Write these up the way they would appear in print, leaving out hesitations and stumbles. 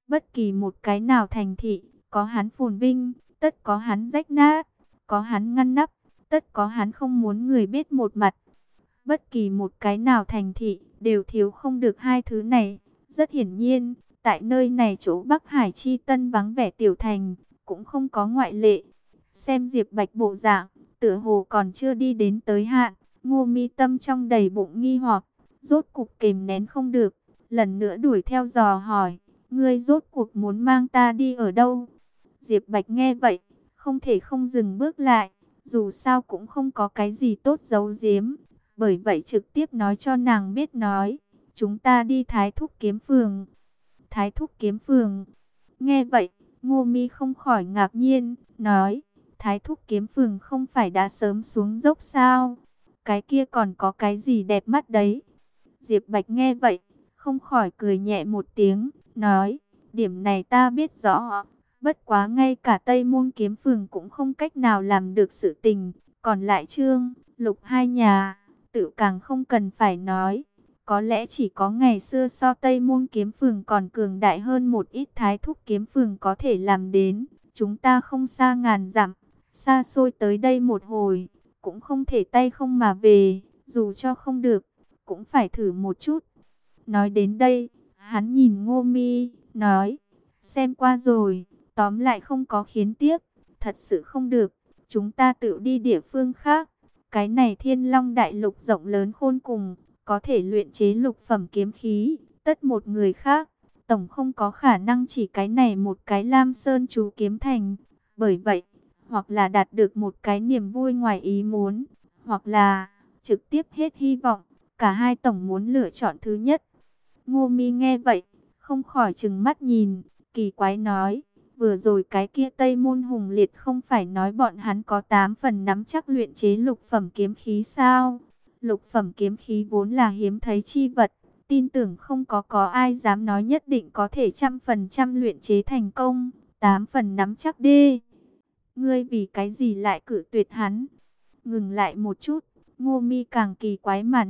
Bất kỳ một cái nào thành thị, có hắn phồn vinh, tất có hắn rách nát, có hắn ngăn nắp, tất có hắn không muốn người biết một mặt. Bất kỳ một cái nào thành thị đều thiếu không được hai thứ này. Rất hiển nhiên, tại nơi này chỗ Bắc Hải chi tân vắng vẻ tiểu thành, cũng không có ngoại lệ. Xem Diệp Bạch bộ dạng, tựa hồ còn chưa đi đến tới hạn. Ngô Mi Tâm trong đầy bụng nghi hoặc, rốt cục kìm nén không được, lần nữa đuổi theo dò hỏi, ngươi rốt cuộc muốn mang ta đi ở đâu? Diệp Bạch nghe vậy, không thể không dừng bước lại, dù sao cũng không có cái gì tốt giấu giếm, bởi vậy trực tiếp nói cho nàng biết nói, chúng ta đi Thái Thúc Kiếm Phường. Thái Thúc Kiếm Phường. Nghe vậy, Ngô Mi không khỏi ngạc nhiên, nói, Thái Thúc Kiếm Phường không phải đã sớm xuống dốc sao? Cái kia còn có cái gì đẹp mắt đấy? Diệp Bạch nghe vậy, không khỏi cười nhẹ một tiếng, nói, điểm này ta biết rõ, bất quá ngay cả Tây Môn Kiếm Phường cũng không cách nào làm được sự tình, còn lại Trương, Lục hai nhà, tự càng không cần phải nói. Có lẽ chỉ có ngày xưa so Tây Môn Kiếm Phường còn cường đại hơn một ít Thái Thúc Kiếm Phường có thể làm đến. Chúng ta không xa ngàn dặm, xa xôi tới đây một hồi, cũng không thể tay không mà về, dù cho không được, cũng phải thử một chút. Nói đến đây, hắn nhìn Ngô Mi, nói, xem qua rồi, tóm lại không có khiến tiếc, thật sự không được, chúng ta tự đi địa phương khác. Cái này Thiên Long Đại Lục rộng lớn khôn cùng, có thể luyện chế lục phẩm kiếm khí, tất một người khác, tổng không có khả năng chỉ cái này một cái Lam Sơn chú kiếm thành. Bởi vậy, hoặc là đạt được một cái niềm vui ngoài ý muốn, hoặc là trực tiếp hết hy vọng. Cả hai tổng muốn lựa chọn thứ nhất. Ngô Mi nghe vậy, không khỏi trừng mắt nhìn, kỳ quái nói, vừa rồi cái kia Tây Môn Hùng Liệt không phải nói bọn hắn có 8 phần nắm chắc luyện chế lục phẩm kiếm khí sao? Lục phẩm kiếm khí vốn là hiếm thấy chi vật, tin tưởng không có ai dám nói nhất định có thể 100% luyện chế thành công, 8 phần nắm chắc đi. Ngươi vì cái gì lại cự tuyệt hắn? Ngừng lại một chút, Ngô Mi càng kỳ quái mà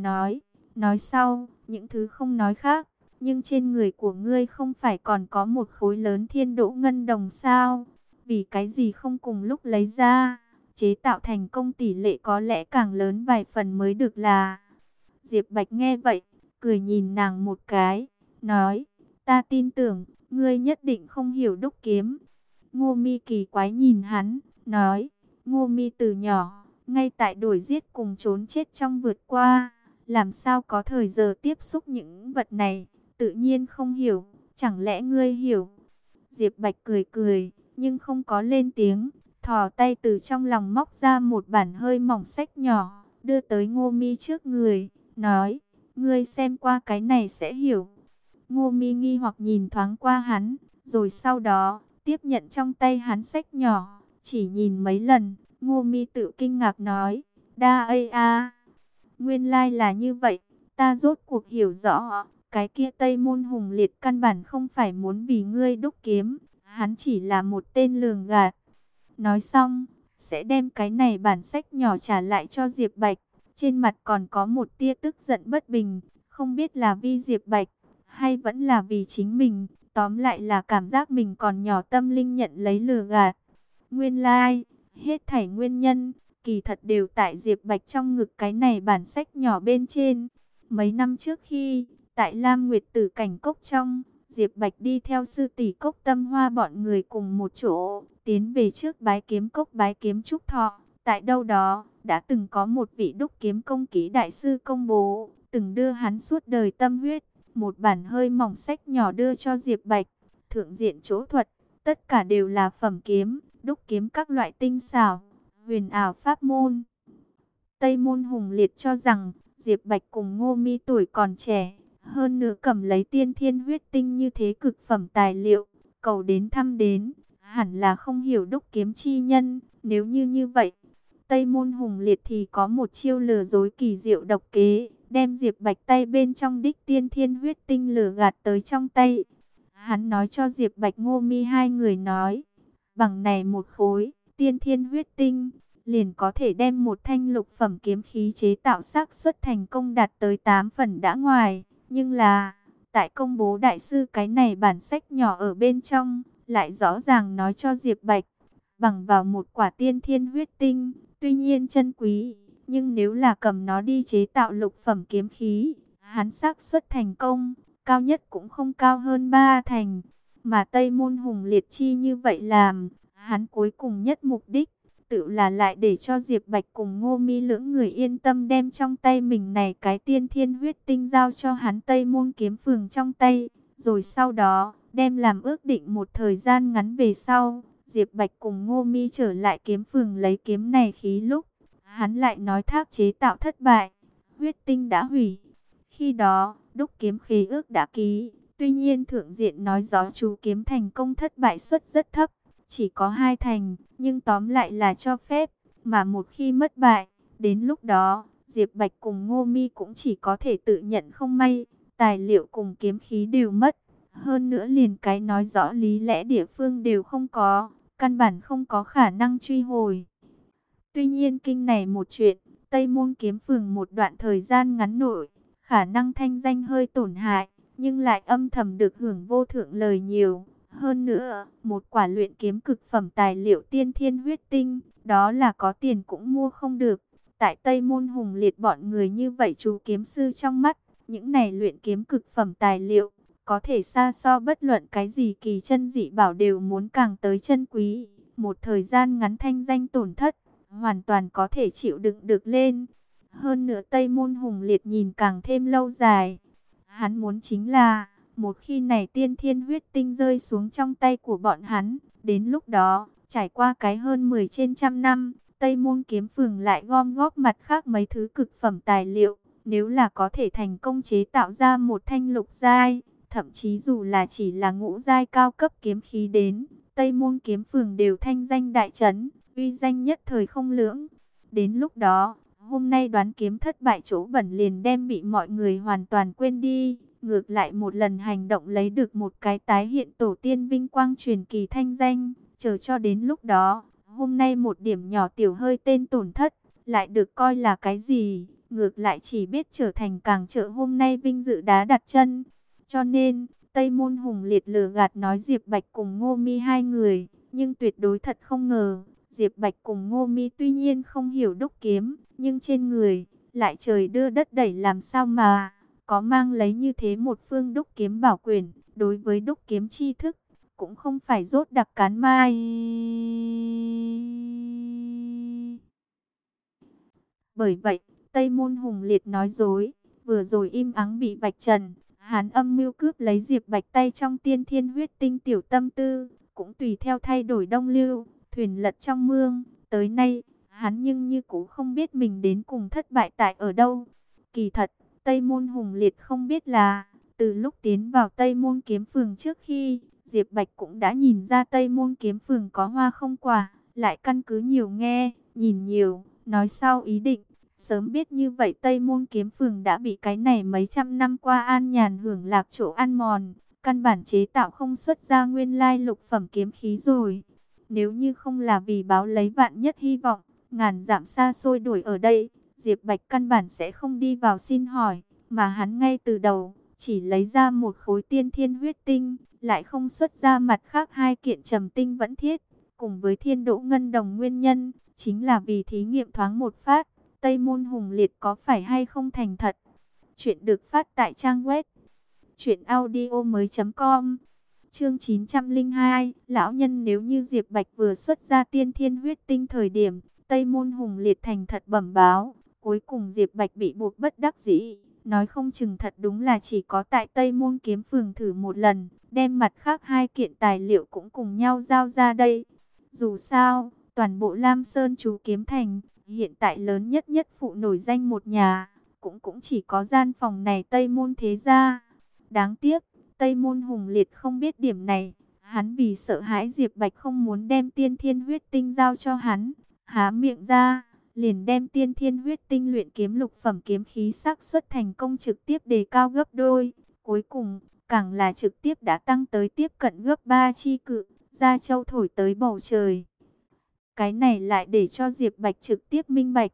nói sau, những thứ không nói khác, nhưng trên người của ngươi không phải còn có một khối lớn Thiên Đỗ Ngân Đồng sao? Vì cái gì không cùng lúc lấy ra? Chế tạo thành công tỷ lệ có lẽ càng lớn vài phần mới được là. Diệp Bạch nghe vậy, cười nhìn nàng một cái, nói, ta tin tưởng, ngươi nhất định không hiểu đúc kiếm. Ngô Mi kỳ quái nhìn hắn, nói, Ngô Mi từ nhỏ, ngay tại đuổi giết cùng trốn chết trong vượt qua, làm sao có thời giờ tiếp xúc những vật này, tự nhiên không hiểu, chẳng lẽ ngươi hiểu? Diệp Bạch cười cười, nhưng không có lên tiếng, thò tay từ trong lòng móc ra một bản hơi mỏng sách nhỏ, đưa tới Ngô Mi trước người, nói, ngươi xem qua cái này sẽ hiểu. Ngô Mi nghi hoặc nhìn thoáng qua hắn, rồi sau đó tiếp nhận trong tay hắn sách nhỏ, chỉ nhìn mấy lần, Ngô Mi tự kinh ngạc nói, đa ây a, nguyên lai là như vậy, ta rốt cuộc hiểu rõ, cái kia Tây Môn Hùng Liệt căn bản không phải muốn vì ngươi đúc kiếm, hắn chỉ là một tên lường gạt. Nói xong, sẽ đem cái này bản sách nhỏ trả lại cho Diệp Bạch, trên mặt còn có một tia tức giận bất bình, không biết là vì Diệp Bạch, hay vẫn là vì chính mình, tóm lại là cảm giác mình còn nhỏ tâm linh nhận lấy lừa gạt. Nguyên lai, hết thảy nguyên nhân, kỳ thật đều tại Diệp Bạch trong ngực cái này bản sách nhỏ bên trên. Mấy năm trước khi, tại Lam Nguyệt Tử Cảnh Cốc trong, Diệp Bạch đi theo sư tỷ Cốc Tâm Hoa bọn người cùng một chỗ, tiến về trước Bái Kiếm Cốc bái kiếm Trúc Thọ. Tại đâu đó, đã từng có một vị đúc kiếm công kỹ đại sư công bố, từng đưa hắn suốt đời tâm huyết, một bản hơi mỏng sách nhỏ đưa cho Diệp Bạch. Thượng diện chỗ thuật, tất cả đều là phẩm kiếm, đúc kiếm các loại tinh xảo, huyền ảo pháp môn. Tây Môn Hùng Liệt cho rằng Diệp Bạch cùng Ngô Mi tuổi còn trẻ, hơn nữa cầm lấy tiên thiên huyết tinh như thế cực phẩm tài liệu, cầu đến thăm đến, hẳn là không hiểu đúc kiếm chi nhân. Nếu như vậy, Tây Môn Hùng Liệt thì có một chiêu lừa dối kỳ diệu độc kế, đem Diệp Bạch tay bên trong đích tiên thiên huyết tinh lừa gạt tới trong tay. Hắn nói cho Diệp Bạch Ngô Mi hai người nói, bằng này một khối tiên thiên huyết tinh, liền có thể đem một thanh lục phẩm kiếm khí chế tạo xác suất thành công đạt tới 8 phần đã ngoài. Nhưng là, Tại công bố đại sư cái này bản sách nhỏ ở bên trong, lại rõ ràng nói cho Diệp Bạch, bằng vào một quả tiên thiên huyết tinh, tuy nhiên chân quý, nhưng nếu là cầm nó đi chế tạo lục phẩm kiếm khí, hắn xác suất thành công, cao nhất cũng không cao hơn 3 thành. Mà Tây Môn Hùng liệt chi như vậy làm, hắn cuối cùng nhất mục đích, tự là lại để cho Diệp Bạch cùng Ngô Mi lưỡng người yên tâm đem trong tay mình này cái tiên thiên huyết tinh giao cho hắn Tây Môn Kiếm Phường trong tay, rồi sau đó đem làm ước định một thời gian ngắn về sau, Diệp Bạch cùng Ngô Mi trở lại Kiếm Phường lấy kiếm này khí lúc, hắn lại nói thác chế tạo thất bại, huyết tinh đã hủy. Khi đó, đúc kiếm khí ước đã ký, tuy nhiên thượng diện nói gió chú kiếm thành công thất bại suất rất thấp, chỉ có 2 thành, nhưng tóm lại là cho phép, mà một khi mất bại, đến lúc đó, Diệp Bạch cùng Ngô Mi cũng chỉ có thể tự nhận không may, tài liệu cùng kiếm khí đều mất, hơn nữa liền cái nói rõ lý lẽ địa phương đều không có, căn bản không có khả năng truy hồi. Tuy nhiên kinh này một chuyện, Tây Môn Kiếm Phường một đoạn thời gian ngắn nội, khả năng thanh danh hơi tổn hại, nhưng lại âm thầm được hưởng vô thượng lời nhiều. Hơn nữa, một quả luyện kiếm cực phẩm tài liệu tiên thiên huyết tinh, đó là có tiền cũng mua không được. Tại Tây Môn Hùng liệt bọn người như vậy chú kiếm sư trong mắt, những này luyện kiếm cực phẩm tài liệu, có thể xa so bất luận cái gì kỳ chân dị bảo đều muốn càng tới chân quý. Một thời gian ngắn thanh danh tổn thất, hoàn toàn có thể chịu đựng được lên. Hơn nữa Tây Môn Hùng liệt nhìn càng thêm lâu dài. Hắn muốn chính là, một khi này tiên thiên huyết tinh rơi xuống trong tay của bọn hắn, đến lúc đó, trải qua cái hơn 10 trên trăm năm, Tây Môn Kiếm Phường lại gom góp mặt khác mấy thứ cực phẩm tài liệu. Nếu là có thể thành công chế tạo ra một thanh lục giai, thậm chí dù là chỉ là ngũ giai cao cấp kiếm khí đến, Tây Môn Kiếm Phường đều thanh danh đại chấn, uy danh nhất thời không lưỡng. Đến lúc đó, hôm nay đoán kiếm thất bại chỗ bẩn liền đem bị mọi người hoàn toàn quên đi. Ngược lại một lần hành động lấy được một cái tái hiện tổ tiên vinh quang truyền kỳ thanh danh. Chờ cho đến lúc đó, hôm nay một điểm nhỏ tiểu hơi tên tổn thất, lại được coi là cái gì? Ngược lại chỉ biết trở thành càng trợ hôm nay vinh dự đá đặt chân. Cho nên, Tây Môn Hùng liệt lừa gạt nói Diệp Bạch cùng Ngô Mi hai người, nhưng tuyệt đối thật không ngờ. Diệp Bạch cùng Ngô Mi tuy nhiên không hiểu đúc kiếm, nhưng trên người, lại trời đưa đất đẩy làm sao mà, có mang lấy như thế một phương đúc kiếm bảo quyển, đối với đúc kiếm tri thức, cũng không phải rốt đặc cán mai. Bởi vậy, Tây Môn Hùng liệt nói dối, vừa rồi im ắng bị vạch trần, hắn âm mưu cướp lấy Diệp Bạch tay trong tiên thiên huyết tinh tiểu tâm tư, cũng tùy theo thay đổi đông lưu, thuyền lật trong mương, tới nay, hắn nhưng như cũ không biết mình đến cùng thất bại tại ở đâu. Kỳ thật, Tây Môn Hùng liệt không biết là, từ lúc tiến vào Tây Môn Kiếm Phường trước khi, Diệp Bạch cũng đã nhìn ra Tây Môn Kiếm Phường có hoa không quả, lại căn cứ nhiều nghe, nhìn nhiều, nói sau ý định. Sớm biết như vậy Tây Môn Kiếm Phường đã bị cái này mấy trăm năm qua an nhàn hưởng lạc chỗ ăn mòn, căn bản chế tạo không xuất ra nguyên lai lục phẩm kiếm khí rồi. Nếu như không là vì báo lấy vạn nhất hy vọng, ngàn dặm xa xôi đuổi ở đây, Diệp Bạch căn bản sẽ không đi vào xin hỏi, mà hắn ngay từ đầu, chỉ lấy ra một khối tiên thiên huyết tinh, lại không xuất ra mặt khác hai kiện trầm tinh vẫn thiết, cùng với thiên đỗ ngân đồng nguyên nhân, chính là vì thí nghiệm thoáng một phát, Tây Môn Hùng liệt có phải hay không thành thật. Chuyện được phát tại trang web truyệnaudiomoi.com. Chương 902, lão nhân nếu như Diệp Bạch vừa xuất ra tiên thiên huyết tinh thời điểm, Tây Môn Hùng liệt thành thật bẩm báo, cuối cùng Diệp Bạch bị buộc bất đắc dĩ, nói không chừng thật đúng là chỉ có tại Tây Môn Kiếm Phường thử một lần, đem mặt khác hai kiện tài liệu cũng cùng nhau giao ra đây. Dù sao, toàn bộ Lam Sơn chú kiếm thành, hiện tại lớn nhất nhất phụ nổi danh một nhà, cũng chỉ có gian phòng này Tây Môn thế gia. Đáng tiếc, Tây Môn Hùng liệt không biết điểm này, hắn vì sợ hãi Diệp Bạch không muốn đem tiên thiên huyết tinh giao cho hắn, há miệng ra, liền đem tiên thiên huyết tinh luyện kiếm lục phẩm kiếm khí xác suất thành công trực tiếp đề cao gấp đôi, cuối cùng, càng là trực tiếp đã tăng tới tiếp cận gấp 3 chi cự, ra châu thổi tới bầu trời. Cái này lại để cho Diệp Bạch trực tiếp minh bạch,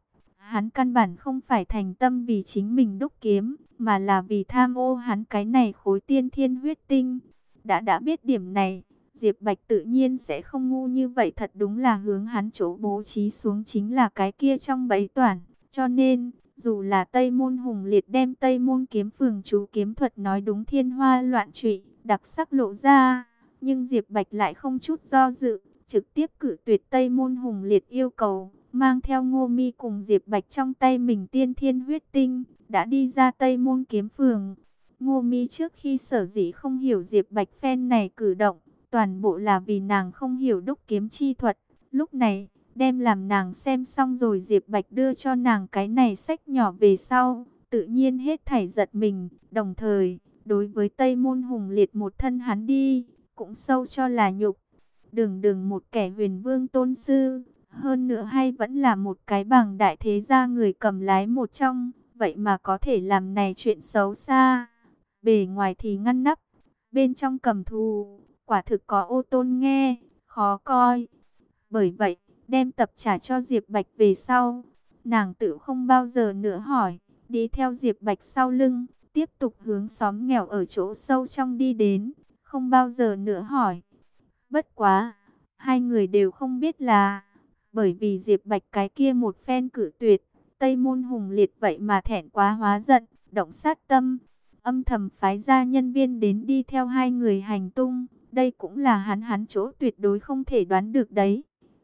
Hắn căn bản không phải thành tâm vì chính mình đúc kiếm, mà là vì tham ô hắn cái này khối tiên thiên huyết tinh. Đã biết điểm này, Diệp Bạch tự nhiên sẽ không ngu như vậy, thật đúng là hướng hắn chỗ bố trí xuống chính là cái kia trong bẫy toản. Cho nên, dù là Tây Môn Hùng Liệt đem Tây Môn Kiếm Phường chú kiếm thuật nói đúng thiên hoa loạn trụy, đặc sắc lộ ra, nhưng Diệp Bạch lại không chút do dự, trực tiếp cử tuyệt Tây Môn Hùng Liệt yêu cầu, mang theo Ngô Mi cùng Diệp Bạch trong tay mình tiên thiên huyết tinh, đã đi ra Tây Môn Kiếm Phường. Ngô Mi trước khi sở dĩ không hiểu Diệp Bạch phen này cử động, toàn bộ là vì nàng không hiểu đúc kiếm chi thuật. Lúc này, đem làm nàng xem xong rồi Diệp Bạch đưa cho nàng cái này sách nhỏ về sau, tự nhiên hết thảy giật mình, đồng thời, đối với Tây Môn Hùng Liệt một thân hắn đi, cũng sâu cho là nhục. Đường đường một kẻ huyền vương tôn sư, hơn nữa hay vẫn là một cái bảng đại thế gia người cầm lái một trong, vậy mà có thể làm này chuyện xấu xa. Bề ngoài thì ngăn nắp, bên trong cầm thù, quả thực có ô tôn nghe, khó coi. Bởi vậy, đem tập trả cho Diệp Bạch về sau, nàng tự không bao giờ nữa hỏi, đi theo Diệp Bạch sau lưng, tiếp tục hướng xóm nghèo ở chỗ sâu trong đi đến, không bao giờ nữa hỏi. Bất quá, hai người đều không biết là, bởi vì Diệp Bạch cái kia một phen cử tuyệt, Tây Môn Hùng Liệt vậy mà thẹn quá hóa giận, động sát tâm, âm thầm phái ra nhân viên đến đi theo hai người hành tung. Đây cũng là hắn chỗ tuyệt đối không thể đoán được đấy.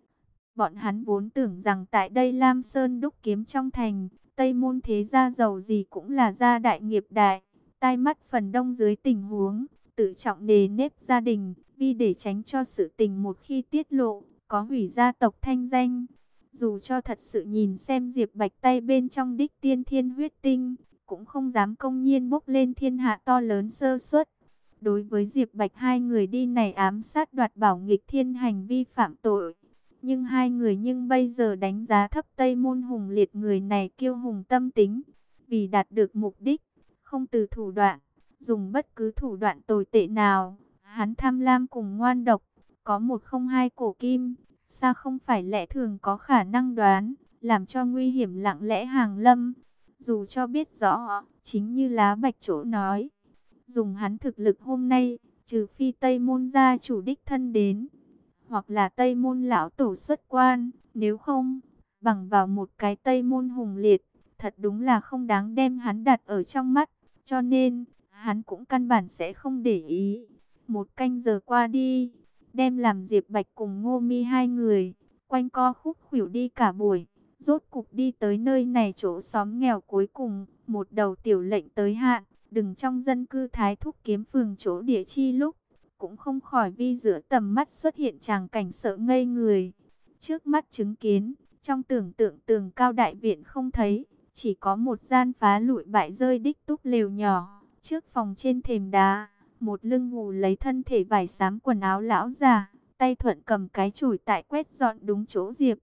Bọn hắn vốn tưởng rằng tại đây Lam Sơn đúc kiếm trong thành, Tây Môn thế gia giàu gì cũng là gia đại nghiệp đại, tai mắt phần đông dưới tình huống, tự trọng nề nếp gia đình, vì để tránh cho sự tình một khi tiết lộ, có hủy gia tộc thanh danh. Dù cho thật sự nhìn xem Diệp Bạch tay bên trong đích tiên thiên huyết tinh, cũng không dám công nhiên bốc lên thiên hạ to lớn sơ suất. Đối với Diệp Bạch hai người đi này ám sát đoạt bảo nghịch thiên hành vi phạm tội. Nhưng hai người bây giờ đánh giá thấp Tây Môn Hùng Liệt, người này kiêu hùng tâm tính. Vì đạt được mục đích, không từ thủ đoạn, dùng bất cứ thủ đoạn tồi tệ nào. Hắn tham lam cùng ngoan độc, có một không hai cổ kim, xa không phải lẽ thường có khả năng đoán, làm cho nguy hiểm lặng lẽ hàng lâm. Dù cho biết rõ, chính như Lá Bạch chỗ nói, dùng hắn thực lực hôm nay, trừ phi Tây Môn gia chủ đích thân đến, hoặc là Tây Môn lão tổ xuất quan, nếu không, bằng vào một cái Tây Môn Hùng Liệt, thật đúng là không đáng đem hắn đặt ở trong mắt, cho nên, hắn cũng căn bản sẽ không để ý. Một canh giờ qua đi, đem làm Diệp Bạch cùng Ngô Mi hai người, quanh co khúc khuỷu đi cả buổi, rốt cục đi tới nơi này chỗ xóm nghèo cuối cùng, một đầu tiểu lệnh tới hạn, đừng trong dân cư Thái Thúc Kiếm Phường chỗ địa chi lúc, cũng không khỏi vi giữa tầm mắt xuất hiện tràng cảnh sợ ngây người. Trước mắt chứng kiến, trong tưởng tượng tường cao đại viện không thấy, chỉ có một gian phá lụi bại rơi đích túp lều nhỏ, trước phòng trên thềm đá, một lưng hù lấy thân thể vải xám quần áo lão già, tay thuận cầm cái chổi tại quét dọn đúng chỗ Diệp.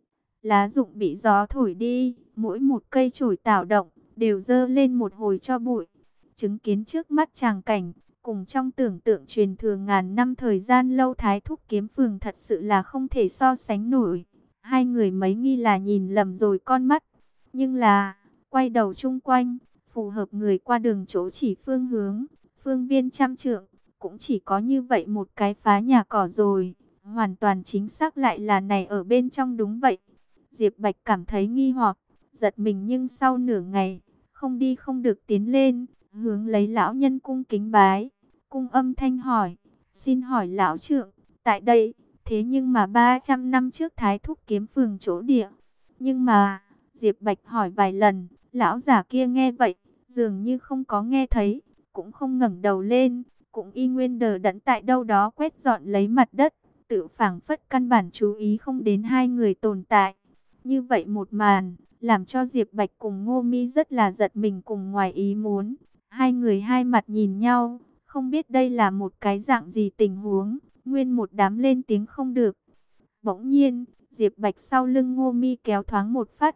Lá rụng bị gió thổi đi, mỗi một cây chổi tạo động, đều dơ lên một hồi cho bụi. Chứng kiến trước mắt tràng cảnh, cùng trong tưởng tượng truyền thừa ngàn năm thời gian lâu Thái Thúc Kiếm Phường thật sự là không thể so sánh nổi. Hai người mấy nghi là nhìn lầm rồi con mắt. Nhưng là, quay đầu chung quanh, phù hợp người qua đường chỗ chỉ phương hướng, phương viên trăm trượng, cũng chỉ có như vậy một cái phá nhà cỏ rồi. Hoàn toàn chính xác lại là này ở bên trong đúng vậy. Diệp Bạch cảm thấy nghi hoặc, giật mình nhưng sau nửa ngày, không đi không được tiến lên, hướng lấy lão nhân cung kính bái, cung âm thanh hỏi, xin hỏi lão trượng, tại đây, thế nhưng mà 300 năm trước Thái Thúc Kiếm Phường chỗ địa, nhưng mà, Diệp Bạch hỏi vài lần, lão giả kia nghe vậy, dường như không có nghe thấy, cũng không ngẩng đầu lên, cũng y nguyên đờ đẫn tại đâu đó quét dọn lấy mặt đất, tự phảng phất căn bản chú ý không đến hai người tồn tại. Như vậy một màn, làm cho Diệp Bạch cùng Ngô Mi rất là giật mình cùng ngoài ý muốn. Hai người hai mặt nhìn nhau, không biết đây là một cái dạng gì tình huống, nguyên một đám lên tiếng không được. Bỗng nhiên, Diệp Bạch sau lưng Ngô Mi kéo thoáng một phát.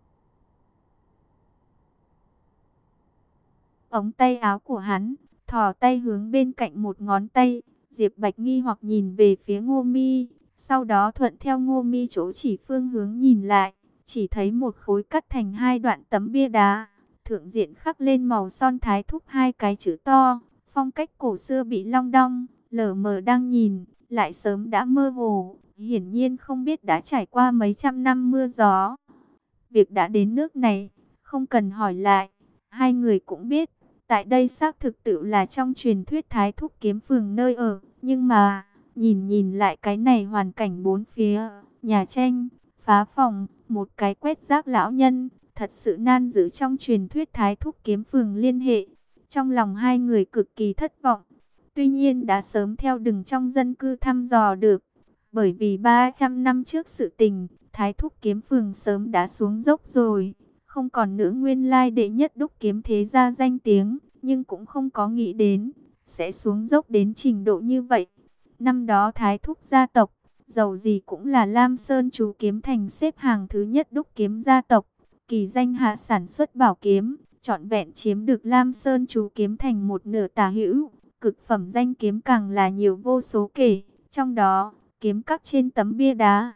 Ống tay áo của hắn, thò tay hướng bên cạnh một ngón tay, Diệp Bạch nghi hoặc nhìn về phía Ngô Mi, sau đó thuận theo Ngô Mi chỗ chỉ phương hướng nhìn lại, chỉ thấy một khối cắt thành hai đoạn tấm bia đá, thượng diện khắc lên màu son Thái Thúc hai cái chữ to, phong cách cổ xưa bị long đong, lờ mờ đang nhìn, lại sớm đã mơ hồ, hiển nhiên không biết đã trải qua mấy trăm năm mưa gió. Việc đã đến nước này, không cần hỏi lại, hai người cũng biết, tại đây xác thực tự là trong truyền thuyết Thái Thúc kiếm phường nơi ở, nhưng mà, nhìn lại cái này hoàn cảnh bốn phía, nhà tranh, phá phòng, một cái quét rác lão nhân, thật sự nan giữ trong truyền thuyết Thái Thúc kiếm phường liên hệ. Trong lòng hai người cực kỳ thất vọng, tuy nhiên đã sớm theo đường trong dân cư thăm dò được, bởi vì 300 năm trước sự tình, Thái Thúc kiếm phường sớm đã xuống dốc rồi, không còn nữa nguyên lai đệ nhất đúc kiếm thế gia danh tiếng, nhưng cũng không có nghĩ đến sẽ xuống dốc đến trình độ như vậy. Năm đó Thái Thúc gia tộc, dầu gì cũng là Lam Sơn chú kiếm thành xếp hàng thứ nhất đúc kiếm gia tộc, kỳ danh hạ sản xuất bảo kiếm, trọn vẹn chiếm được Lam Sơn chú kiếm thành một nửa tả hữu, cực phẩm danh kiếm càng là nhiều vô số kể, trong đó kiếm các trên tấm bia đá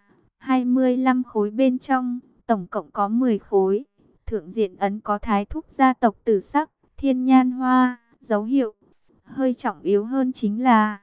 25 khối bên trong, tổng cộng có 10 khối. Thượng diện ấn có Thái Thúc gia tộc tử sắc, thiên nhan hoa, dấu hiệu. Hơi trọng yếu hơn chính là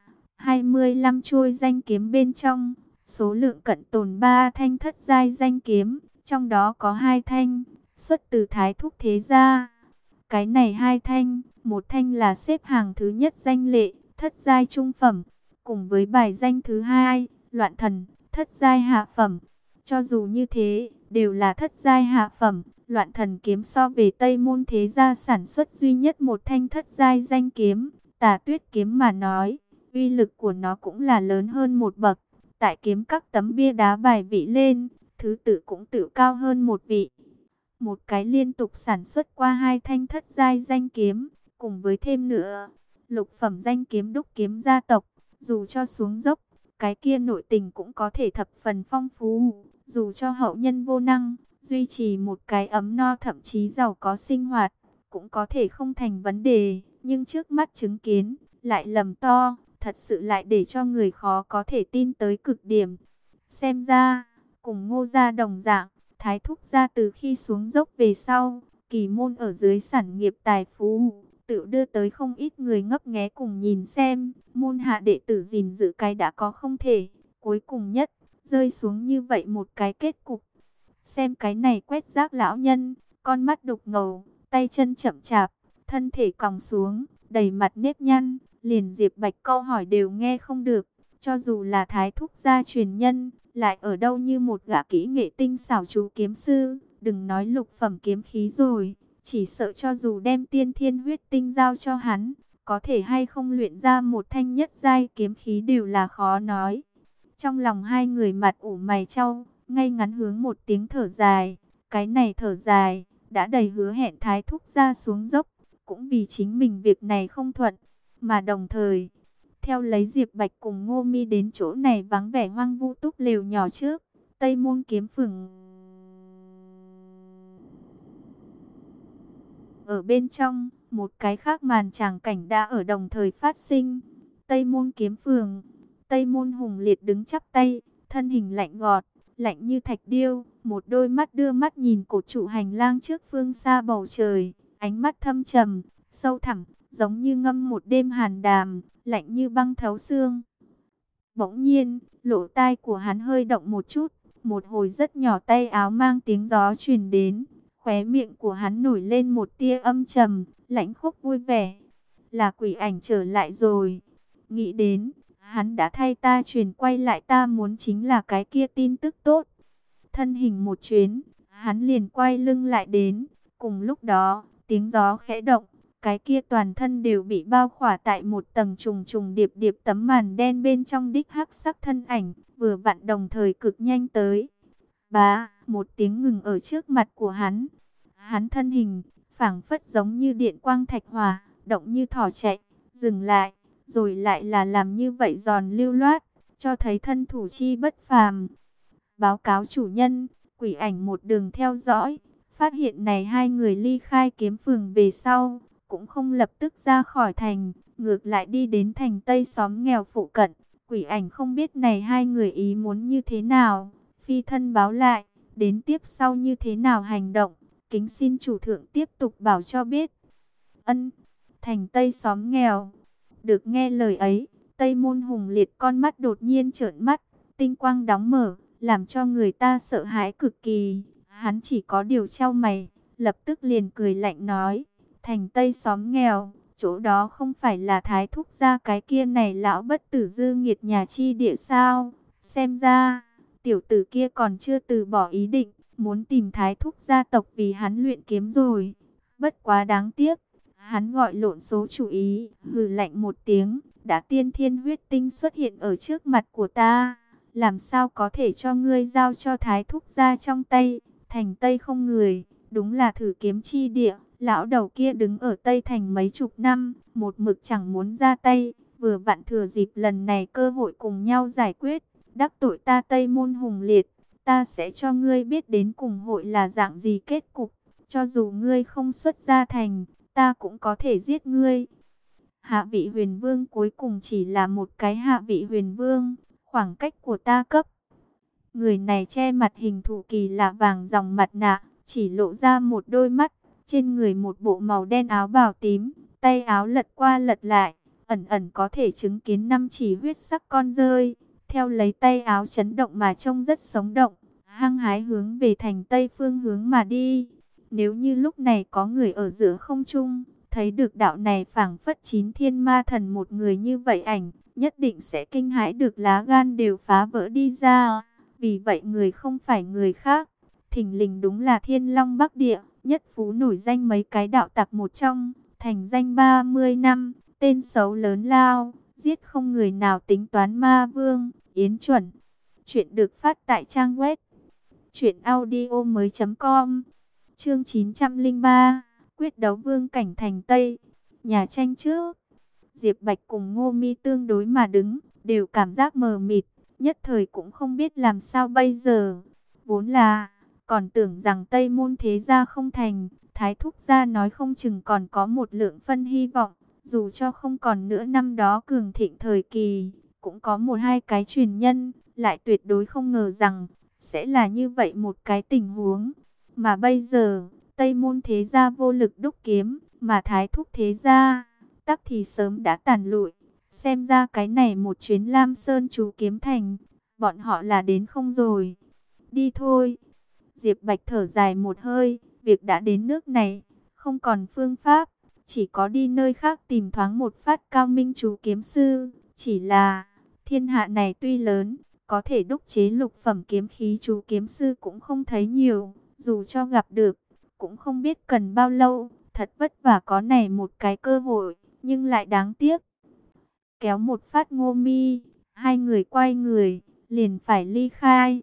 25 chuôi danh kiếm bên trong, số lượng cận tồn 3 thanh thất giai danh kiếm, trong đó có 2 thanh xuất từ Thái Thúc thế gia. Cái này 2 thanh, một thanh là xếp hàng thứ nhất danh lệ, thất giai trung phẩm, cùng với bài danh thứ hai, loạn thần, thất giai hạ phẩm. Cho dù như thế, đều là thất giai hạ phẩm, loạn thần kiếm so về Tây Môn thế gia sản xuất duy nhất một thanh thất giai danh kiếm, Tà Tuyết kiếm mà nói, uy lực của nó cũng là lớn hơn một bậc. Tại kiếm các tấm bia đá bài vị lên, thứ tự cũng tự cao hơn một vị. Một cái liên tục sản xuất qua 2 thanh thất giai danh kiếm, cùng với thêm nữa, lục phẩm danh kiếm đúc kiếm gia tộc, dù cho xuống dốc, cái kia nội tình cũng có thể thập phần phong phú, dù cho hậu nhân vô năng, duy trì một cái ấm no thậm chí giàu có sinh hoạt, cũng có thể không thành vấn đề, nhưng trước mắt chứng kiến, lại lầm to, thật sự lại để cho người khó có thể tin tới cực điểm. Xem ra, cùng Ngô gia đồng dạng, Thái Thúc gia từ khi xuống dốc về sau, kỳ môn ở dưới sản nghiệp tài phú, tự đưa tới không ít người ngấp nghé cùng nhìn xem, môn hạ đệ tử gìn giữ cái đã có không thể, cuối cùng nhất, rơi xuống như vậy một cái kết cục. Xem cái này quét rác lão nhân, con mắt đục ngầu, tay chân chậm chạp, thân thể còng xuống, đầy mặt nếp nhăn, liền Diệp Bạch câu hỏi đều nghe không được, cho dù là Thái Thúc gia truyền nhân, lại ở đâu như một gã kỹ nghệ tinh xảo chú kiếm sư, đừng nói lục phẩm kiếm khí rồi, chỉ sợ cho dù đem tiên thiên huyết tinh giao cho hắn, có thể hay không luyện ra một thanh nhất giai kiếm khí đều là khó nói. Trong lòng hai người mặt ủ mày chau, ngay ngắn hướng một tiếng thở dài, cái này thở dài, đã đầy hứa hẹn Thái Thúc gia xuống dốc, cũng vì chính mình việc này không thuận, mà đồng thời theo lấy Diệp Bạch cùng Ngô Mi đến chỗ này vắng vẻ hoang vu túp lều nhỏ trước, Tây Môn kiếm phường. Ở bên trong, một cái khác màn tràng cảnh đã ở đồng thời phát sinh. Tây Môn kiếm phường, Tây Môn Hùng Liệt đứng chắp tay, thân hình lạnh gọt, lạnh như thạch điêu, một đôi mắt đưa mắt nhìn cột trụ hành lang trước phương xa bầu trời, ánh mắt thâm trầm, sâu thẳm, giống như ngâm một đêm hàn đàm, lạnh như băng thấu xương. Bỗng nhiên, lỗ tai của hắn hơi động một chút, một hồi rất nhỏ tay áo mang tiếng gió truyền đến, khóe miệng của hắn nổi lên một tia âm trầm, lãnh khốc vui vẻ. Là Quỷ Ảnh trở lại rồi. Nghĩ đến, hắn đã thay ta truyền quay lại ta muốn chính là cái kia tin tức tốt. Thân hình một chuyến, hắn liền quay lưng lại đến, cùng lúc đó, tiếng gió khẽ động. Cái kia toàn thân đều bị bao khỏa tại một tầng trùng trùng điệp điệp tấm màn đen bên trong đích hắc sắc thân ảnh, vừa vặn đồng thời cực nhanh tới. Bá, một tiếng ngừng ở trước mặt của hắn. Hắn thân hình, phảng phất giống như điện quang thạch hỏa, động như thỏ chạy, dừng lại, rồi lại là làm như vậy giòn lưu loát, cho thấy thân thủ chi bất phàm. Báo cáo chủ nhân, Quỷ Ảnh một đường theo dõi, phát hiện này hai người ly khai kiếm phường về sau, cũng không lập tức ra khỏi thành, ngược lại đi đến thành Tây xóm nghèo phụ cận. Quỷ Ảnh không biết này hai người ý muốn như thế nào, phi thân báo lại, Đến tiếp sau như thế nào hành động, kính xin chủ thượng tiếp tục bảo cho biết. Ân, thành Tây xóm nghèo. Được nghe lời ấy, Tây Môn Hùng Liệt con mắt đột nhiên trợn mắt, tinh quang đóng mở, làm cho người ta sợ hãi cực kỳ. Hắn chỉ có điều chau mày, lập tức liền cười lạnh nói, thành Tây xóm nghèo, chỗ đó không phải là Thái Thúc gia cái kia này lão bất tử dư nghiệt nhà chi địa sao? Xem ra, tiểu tử kia còn chưa từ bỏ ý định, muốn tìm Thái Thúc gia tộc vì hắn luyện kiếm rồi. Bất quá đáng tiếc, hắn gọi lộn số chủ ý, hừ lạnh một tiếng, đã tiên thiên huyết tinh xuất hiện ở trước mặt của ta. Làm sao có thể cho ngươi giao cho Thái Thúc gia trong tay, thành Tây không người, đúng là thử kiếm chi địa. Lão đầu kia đứng ở Tây Thành mấy chục năm, một mực chẳng muốn ra tay, vừa vặn thừa dịp lần này cơ hội cùng nhau giải quyết, đắc tội ta Tây Môn Hùng Liệt, ta sẽ cho ngươi biết đến cùng hội là dạng gì kết cục, cho dù ngươi không xuất ra thành, ta cũng có thể giết ngươi. Hạ vị huyền vương cuối cùng chỉ là một cái hạ vị huyền vương, khoảng cách của ta cấp. Người này che mặt hình thù kỳ lạ vàng dòng mặt nạ, chỉ lộ ra một đôi mắt, trên người một bộ màu đen áo bào tím, tay áo lật qua lật lại, ẩn ẩn có thể chứng kiến 5 chỉ huyết sắc con rơi, theo lấy tay áo chấn động mà trông rất sống động, hăng hái hướng về thành Tây phương hướng mà đi. Nếu như lúc này có người ở giữa không trung, thấy được đạo này phảng phất 9 thiên ma thần một người như vậy ảnh, nhất định sẽ kinh hãi được lá gan đều phá vỡ đi ra. Vì vậy người không phải người khác, thình lình đúng là Thiên Long Bắc Địa, nhất phú nổi danh mấy cái đạo tặc một trong, thành danh 30 năm, tên xấu lớn lao, giết không người nào tính toán ma vương, Yến Chuẩn. Chuyện được phát tại trang web truyệnaudiomoi.com. Chương 903, quyết đấu vương cảnh thành Tây. Nhà tranh trước, Diệp Bạch cùng Ngô Mi tương đối mà đứng, đều cảm giác mờ mịt, nhất thời cũng không biết làm sao bây giờ. Vốn là còn tưởng rằng Tây Môn thế gia không thành, Thái Thúc gia nói không chừng còn có một lượng phân hy vọng, dù cho không còn nữa năm đó cường thịnh thời kỳ, cũng có một hai cái truyền nhân, lại tuyệt đối không ngờ rằng sẽ là như vậy một cái tình huống. Mà bây giờ, Tây Môn thế gia vô lực đúc kiếm, mà Thái Thúc thế gia tắc thì sớm đã tàn lụi. Xem ra cái này một chuyến Lam Sơn chú kiếm thành, bọn họ là đến không rồi. Đi thôi. Diệp Bạch thở dài một hơi, việc đã đến nước này, không còn phương pháp, chỉ có đi nơi khác tìm thoáng một phát cao minh chú kiếm sư. Chỉ là, thiên hạ này tuy lớn, có thể đúc chế lục phẩm kiếm khí chú kiếm sư cũng không thấy nhiều, dù cho gặp được, cũng không biết cần bao lâu, thật vất vả có này một cái cơ hội, nhưng lại đáng tiếc. Kéo một phát Ngô Mi, hai người quay người, liền phải ly khai.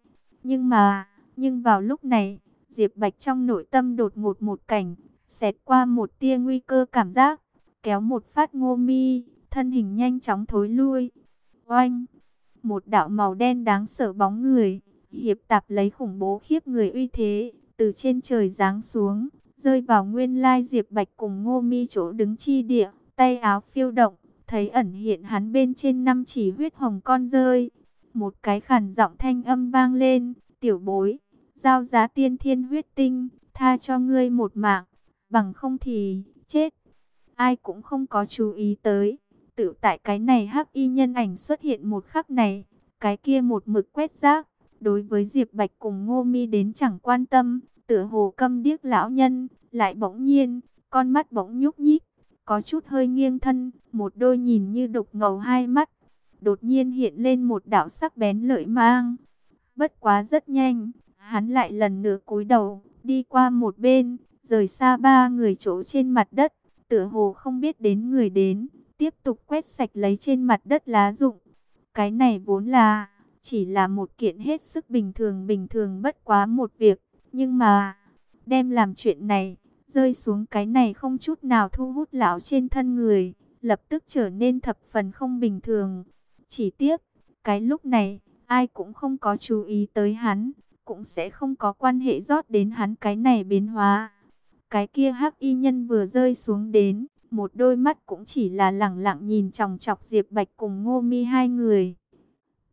Nhưng vào lúc này, Diệp Bạch trong nội tâm đột ngột một cảnh, xẹt qua một tia nguy cơ cảm giác, kéo một phát Ngô Mi, thân hình nhanh chóng thối lui. Oanh! Một đạo màu đen đáng sợ bóng người, hiệp tạp lấy khủng bố khiếp người uy thế, từ trên trời giáng xuống, rơi vào nguyên lai Diệp Bạch cùng Ngô Mi chỗ đứng chi địa, tay áo phiêu động, thấy ẩn hiện hắn bên trên 5 chỉ huyết hồng con rơi. Một cái khàn giọng thanh âm vang lên, tiểu bối, giao giá tiên thiên huyết tinh, tha cho ngươi một mạng, bằng không thì, chết. Ai cũng không có chú ý tới, tự tại cái này hắc y nhân ảnh xuất hiện một khắc này, cái kia một mực quét rác, đối với Diệp Bạch cùng Ngô Mi đến chẳng quan tâm, tựa hồ câm điếc lão nhân, lại bỗng nhiên, con mắt bỗng nhúc nhích, có chút hơi nghiêng thân, một đôi nhìn như đục ngầu hai mắt, đột nhiên hiện lên một đạo sắc bén lợi mang. Bất quá rất nhanh, hắn lại lần nữa cúi đầu, đi qua một bên, rời xa ba người chỗ trên mặt đất, tựa hồ không biết đến người đến, tiếp tục quét sạch lấy trên mặt đất lá rụng. Cái này vốn là chỉ là một kiện hết sức bình thường bất quá một việc, nhưng mà đem làm chuyện này rơi xuống cái này không chút nào thu hút lão trên thân người, lập tức trở nên thập phần không bình thường. Chỉ tiếc, cái lúc này, ai cũng không có chú ý tới hắn, cũng sẽ không có quan hệ rót đến hắn cái này biến hóa. Cái kia hắc y nhân vừa rơi xuống đến, một đôi mắt cũng chỉ là lẳng lặng nhìn chòng chọc Diệp Bạch cùng Ngô Mi hai người.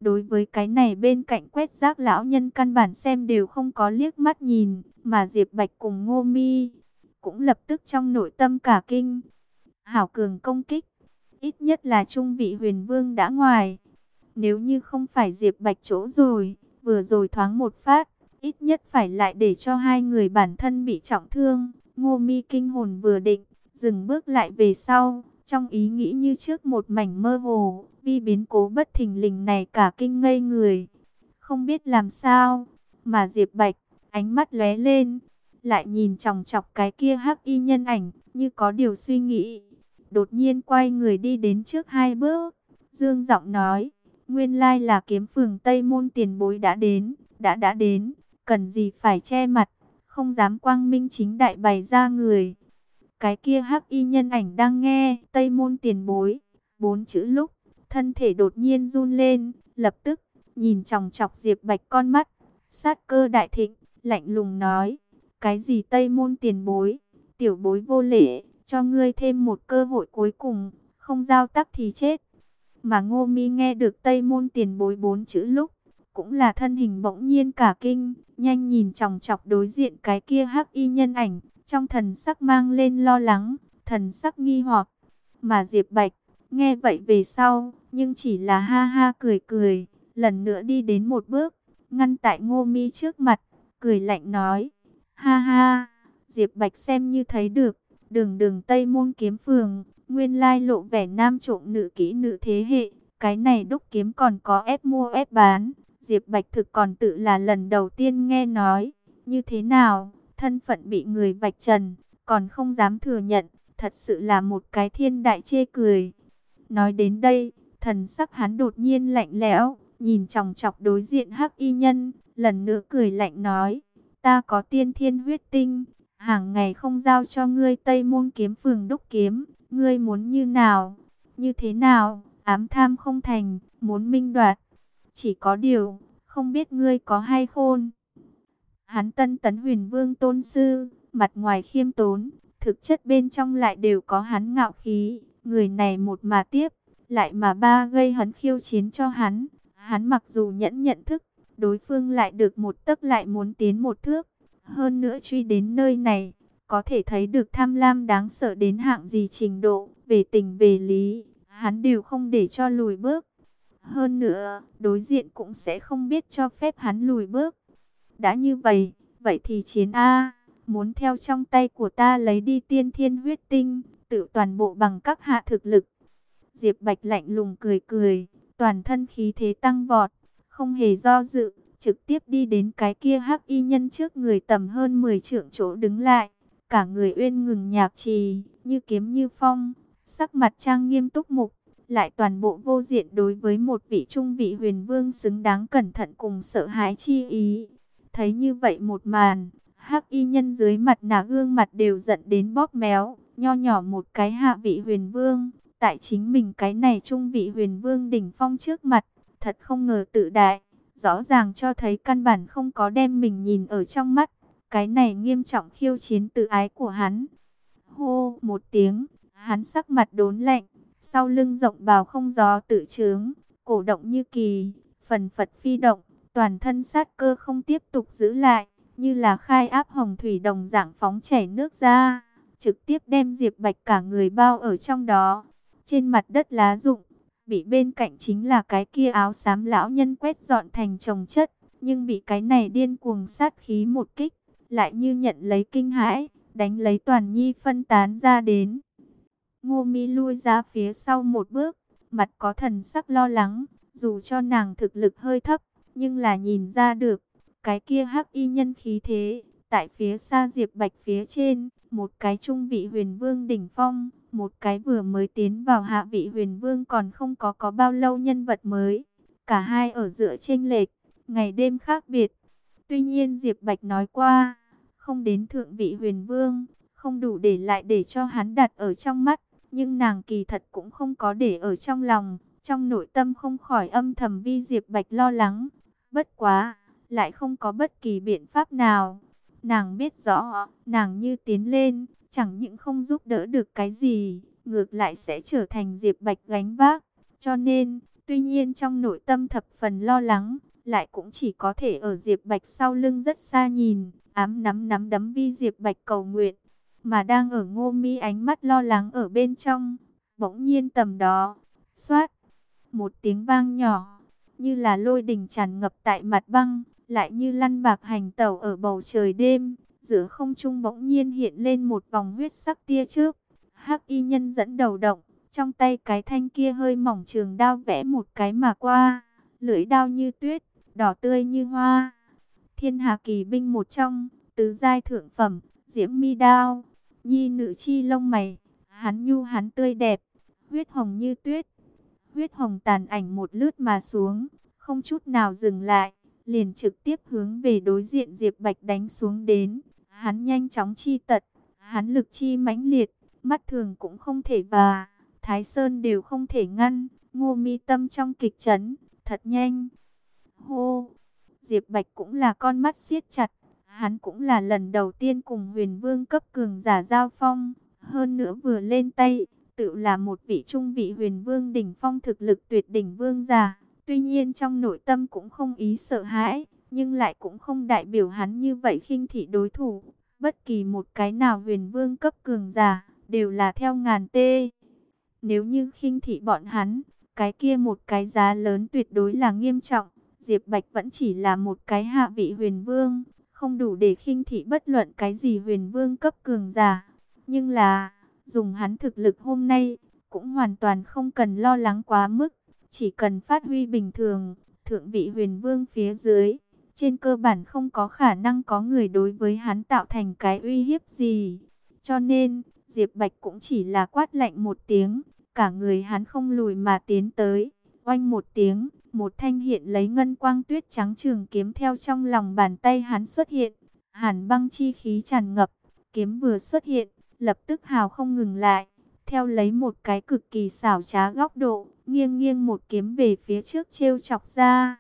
Đối với cái này bên cạnh quét rác lão nhân căn bản xem đều không có liếc mắt nhìn, mà Diệp Bạch cùng Ngô Mi cũng lập tức trong nội tâm cả kinh. Hảo cường công kích, ít nhất là trung vị huyền vương đã ngoài. Nếu như không phải Diệp Bạch chỗ rồi, vừa rồi thoáng một phát, ít nhất phải lại để cho hai người bản thân bị trọng thương. Ngô Mi kinh hồn vừa định, dừng bước lại về sau, trong ý nghĩ như trước một mảnh mơ hồ, vì biến cố bất thình lình này cả kinh ngây người. Không biết làm sao, mà Diệp Bạch, ánh mắt lóe lên, lại nhìn chòng chọc cái kia hắc y nhân ảnh, như có điều suy nghĩ. Đột nhiên quay người đi đến trước hai bước, dương giọng nói, nguyên lai là Kiếm Phường Tây Môn tiền bối đã đến, đã đến, cần gì phải che mặt, không dám quang minh chính đại bày ra người. Cái kia hắc y nhân ảnh đang nghe Tây Môn tiền bối, bốn chữ lúc, thân thể đột nhiên run lên, lập tức nhìn chòng chọc Diệp Bạch con mắt, sát cơ đại thịnh, lạnh lùng nói, cái gì Tây Môn tiền bối, tiểu bối vô lễ, cho ngươi thêm một cơ hội cuối cùng, không giao tắc thì chết. Mà Ngô Mi nghe được Tây Môn tiền bối bốn chữ lúc, cũng là thân hình bỗng nhiên cả kinh, nhanh nhìn chòng chọc đối diện cái kia hắc y nhân ảnh, trong thần sắc mang lên lo lắng, thần sắc nghi hoặc. Mà Diệp Bạch, nghe vậy về sau, nhưng chỉ là ha ha cười cười, lần nữa đi đến một bước, ngăn tại Ngô Mi trước mặt, cười lạnh nói, ha ha, Diệp Bạch xem như thấy được, đường đường Tây Môn Kiếm Phường, nguyên lai lộ vẻ nam trộm nữ kỹ nữ thế hệ, cái này đúc kiếm còn có ép mua ép bán, Diệp Bạch thực còn tự là lần đầu tiên nghe nói, như thế nào, thân phận bị người vạch trần, còn không dám thừa nhận, thật sự là một cái thiên đại chê cười. Nói đến đây, thần sắc hắn đột nhiên lạnh lẽo, nhìn chòng chọc đối diện hắc y nhân, lần nữa cười lạnh nói, ta có tiên thiên huyết tinh, hàng ngày không giao cho ngươi Tây Môn Kiếm Phường đúc kiếm, ngươi muốn như nào, như thế nào, ám tham không thành, muốn minh đoạt, chỉ có điều, không biết ngươi có hay khôn. Hắn Tân Tấn Huyền Vương tôn sư, mặt ngoài khiêm tốn, thực chất bên trong lại đều có hắn ngạo khí, người này một mà tiếp, lại mà ba gây hấn khiêu chiến cho hắn, hắn mặc dù nhận thức, đối phương lại được một tấc lại muốn tiến một thước, hơn nữa truy đến nơi này, có thể thấy được tham lam đáng sợ đến hạng gì trình độ, về tình về lý, hắn đều không để cho lùi bước. Hơn nữa, đối diện cũng sẽ không biết cho phép hắn lùi bước. Đã như vậy, vậy thì chiến A, muốn theo trong tay của ta lấy đi tiên thiên huyết tinh, tự toàn bộ bằng các hạ thực lực. Diệp Bạch lạnh lùng cười cười, toàn thân khí thế tăng vọt, không hề do dự, trực tiếp đi đến cái kia hắc y nhân trước người tầm hơn 10 trượng chỗ đứng lại. Cả người uyên ngừng nhạc trì, như kiếm như phong, sắc mặt trang nghiêm túc mục, lại toàn bộ vô diện đối với một vị trung vị huyền vương xứng đáng cẩn thận cùng sợ hãi chi ý. Thấy như vậy một màn, hắc y nhân dưới mặt nạ gương mặt đều giận đến bóp méo, nho nhỏ một cái hạ vị huyền vương, tại chính mình cái này trung vị huyền vương đỉnh phong trước mặt, thật không ngờ tự đại, rõ ràng cho thấy căn bản không có đem mình nhìn ở trong mắt, cái này nghiêm trọng khiêu chiến tự ái của hắn. Hô một tiếng, hắn sắc mặt đốn lạnh, sau lưng rộng bào không gió tự trướng, cổ động như kỳ, phần phật phi động, toàn thân sát cơ không tiếp tục giữ lại, như là khai áp hồng thủy đồng dạng phóng chảy nước ra, trực tiếp đem Diệp Bạch cả người bao ở trong đó. Trên mặt đất lá rụng, bị bên cạnh chính là cái kia áo xám lão nhân quét dọn thành chồng chất, nhưng bị cái này điên cuồng sát khí một kích, lại như nhận lấy kinh hãi, đánh lấy toàn nhi phân tán ra đến. Ngô Mi lui ra phía sau một bước, mặt có thần sắc lo lắng, dù cho nàng thực lực hơi thấp, nhưng là nhìn ra được, cái kia hắc y nhân khí thế, tại phía xa Diệp Bạch phía trên, một cái trung vị huyền vương đỉnh phong, một cái vừa mới tiến vào hạ vị huyền vương còn không có bao lâu nhân vật mới. Cả hai ở giữa chênh lệch, ngày đêm khác biệt. Tuy nhiên Diệp Bạch nói qua, không đến thượng vị huyền vương, không đủ để lại để cho hắn đặt ở trong mắt. Nhưng nàng kỳ thật cũng không có để ở trong lòng, trong nội tâm không khỏi âm thầm vì Diệp Bạch lo lắng. Bất quá, lại không có bất kỳ biện pháp nào. Nàng biết rõ, nàng như tiến lên, chẳng những không giúp đỡ được cái gì, ngược lại sẽ trở thành Diệp Bạch gánh vác. Cho nên, Tuy nhiên trong nội tâm thập phần lo lắng, lại cũng chỉ có thể ở Diệp Bạch sau lưng rất xa nhìn, ám nắm nắm đấm vi Diệp Bạch cầu nguyện. Mà đang ở Ngô Mi ánh mắt lo lắng ở bên trong, bỗng nhiên tầm đó, xoát, một tiếng vang nhỏ, như là lôi đình tràn ngập tại mặt băng, lại như lăn bạc hành tẩu ở bầu trời đêm. Giữa không trung bỗng nhiên hiện lên một vòng huyết sắc tia chớp. Hắc y nhân dẫn đầu động, trong tay cái thanh kia hơi mỏng trường đao vẽ một cái mà qua, lưỡi đao như tuyết, đỏ tươi như hoa. Thiên Hà kỳ binh một trong, tứ giai thượng phẩm, Diễm Mi đao, nhi nữ chi lông mày, hắn nhu hắn tươi đẹp, huyết hồng như tuyết. Huyết hồng tàn ảnh một lướt mà xuống, không chút nào dừng lại, liền trực tiếp hướng về đối diện Diệp Bạch đánh xuống đến. Hắn nhanh chóng chi tật, hắn lực chi mãnh liệt, mắt thường cũng không thể và Thái Sơn đều không thể ngăn. Ngô Mi tâm trong kịch chấn, thật nhanh. Hô! Diệp Bạch cũng là con mắt siết chặt, hắn cũng là lần đầu tiên cùng Huyền Vương cấp cường giả giao phong, hơn nữa vừa lên tay, tự là một vị trung vị Huyền Vương đỉnh phong thực lực tuyệt đỉnh vương giả. Tuy nhiên trong nội tâm cũng không ý sợ hãi, nhưng lại cũng không đại biểu hắn như vậy khinh thị đối thủ. Bất kỳ một cái nào Huyền Vương cấp cường giả đều là theo ngàn tê. Nếu như khinh thị bọn hắn, cái kia một cái giá lớn tuyệt đối là nghiêm trọng. Diệp Bạch vẫn chỉ là một cái hạ vị Huyền Vương, không đủ để khinh thị bất luận cái gì Huyền Vương cấp cường giả. Nhưng là, dùng hắn thực lực hôm nay, cũng hoàn toàn không cần lo lắng quá mức, chỉ cần phát huy bình thường, thượng vị Huyền Vương phía dưới, trên cơ bản không có khả năng có người đối với hắn tạo thành cái uy hiếp gì. Cho nên, Diệp Bạch cũng chỉ là quát lạnh một tiếng, cả người hắn không lùi mà tiến tới, oanh một tiếng, một thanh hiện lấy ngân quang tuyết trắng trường kiếm theo trong lòng bàn tay hắn xuất hiện, hàn băng chi khí tràn ngập, kiếm vừa xuất hiện, lập tức hào không ngừng lại, theo lấy một cái cực kỳ xảo trá góc độ, nghiêng nghiêng một kiếm về phía trước trêu chọc ra.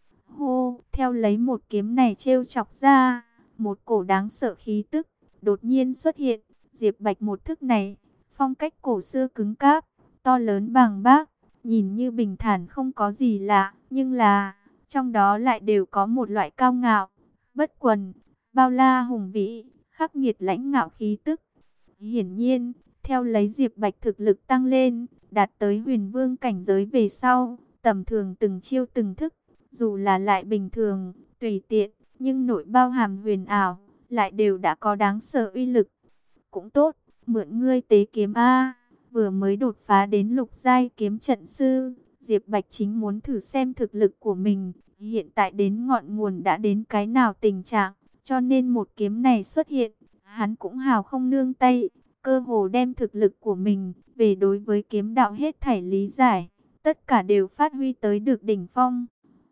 Hô, theo lấy một kiếm này trêu chọc ra, một cổ đáng sợ khí tức đột nhiên xuất hiện. Diệp Bạch một thức này, phong cách cổ xưa cứng cáp, to lớn bằng bác, nhìn như bình thản không có gì lạ, nhưng là trong đó lại đều có một loại cao ngạo, bất quần, bao la hùng vĩ, khắc nghiệt lãnh ngạo khí tức. Hiển nhiên, theo lấy Diệp Bạch thực lực tăng lên, đạt tới Huyền Vương cảnh giới về sau, tầm thường từng chiêu từng thức, dù là lại bình thường, tùy tiện, nhưng nội bao hàm huyền ảo, lại đều đã có đáng sợ uy lực. Cũng tốt, mượn ngươi tế kiếm A, vừa mới đột phá đến lục giai kiếm trận sư, Diệp Bạch chính muốn thử xem thực lực của mình, hiện tại đến ngọn nguồn đã đến cái nào tình trạng, cho nên một kiếm này xuất hiện, hắn cũng hào không nương tay, cơ hồ đem thực lực của mình, về đối với kiếm đạo hết thảy lý giải, tất cả đều phát huy tới được đỉnh phong.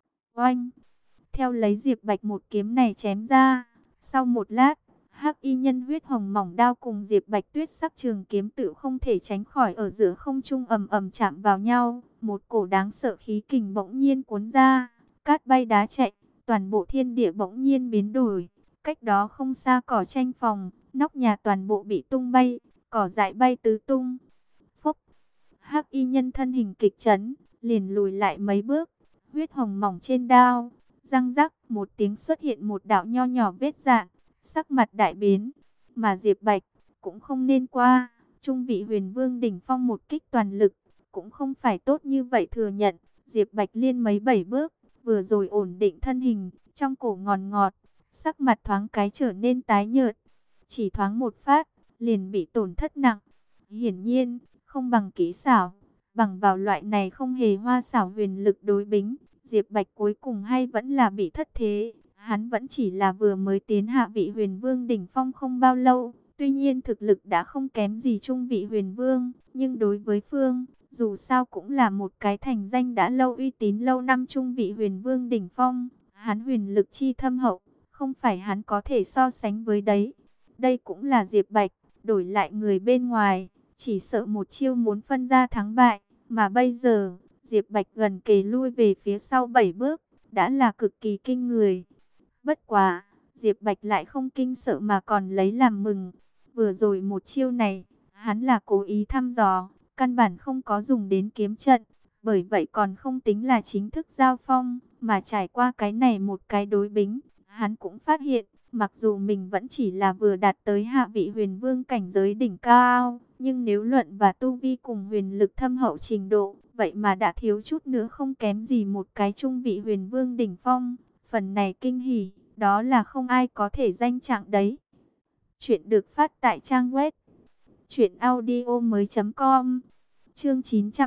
Oanh! Theo lấy Diệp Bạch một kiếm này chém ra, sau một lát, Hắc y nhân huyết hồng mỏng đao cùng Diệp Bạch tuyết sắc trường kiếm tự không thể tránh khỏi ở giữa không trung ầm ầm chạm vào nhau, một cổ đáng sợ khí kình bỗng nhiên cuốn ra, cát bay đá chạy, toàn bộ thiên địa bỗng nhiên biến đổi. Cách đó không xa cỏ tranh phòng, nóc nhà toàn bộ bị tung bay, cỏ dại bay tứ tung. Phốc! Hắc y nhân thân hình kịch chấn, liền lùi lại mấy bước, huyết hồng mỏng trên đao, răng rắc một tiếng xuất hiện một đạo nho nhỏ vết rạn. Sắc mặt đại biến, mà Diệp Bạch cũng không nên qua, trung vị Huyền Vương đỉnh phong một kích toàn lực, cũng không phải tốt như vậy thừa nhận. Diệp Bạch liên mấy 7 bước, vừa rồi ổn định thân hình, trong cổ ngòn ngọt, sắc mặt thoáng cái trở nên tái nhợt, chỉ thoáng một phát, liền bị tổn thất nặng. Hiển nhiên, không bằng kỹ xảo, bằng vào loại này không hề hoa xảo huyền lực đối bính, Diệp Bạch cuối cùng hay vẫn là bị thất thế. Hắn vẫn chỉ là vừa mới tiến hạ vị Huyền Vương đỉnh phong không bao lâu, tuy nhiên thực lực đã không kém gì trung vị Huyền Vương, nhưng đối với Phương, dù sao cũng là một cái thành danh đã lâu uy tín lâu năm trung vị Huyền Vương đỉnh phong, hắn huyền lực chi thâm hậu, không phải hắn có thể so sánh với đấy. Đây cũng là Diệp Bạch, đổi lại người bên ngoài, chỉ sợ một chiêu muốn phân ra thắng bại, mà bây giờ, Diệp Bạch gần kề lui về phía sau 7 bước, đã là cực kỳ kinh người. Bất quá, Diệp Bạch lại không kinh sợ mà còn lấy làm mừng. Vừa rồi một chiêu này, hắn là cố ý thăm dò, căn bản không có dùng đến kiếm trận, Bởi vậy còn không tính là chính thức giao phong, mà trải qua cái này một cái đối bính, hắn cũng phát hiện, mặc dù mình vẫn chỉ là vừa đạt tới hạ vị huyền vương cảnh giới đỉnh cao, nhưng nếu luận và tu vi cùng huyền lực thâm hậu trình độ, vậy mà đã thiếu chút nữa không kém gì một cái trung vị huyền vương đỉnh phong. Phần này kinh hỉ, đó là không ai có thể danh trạng đấy. Chuyện được phát tại trang web truyệnaudiomoi.com. Chương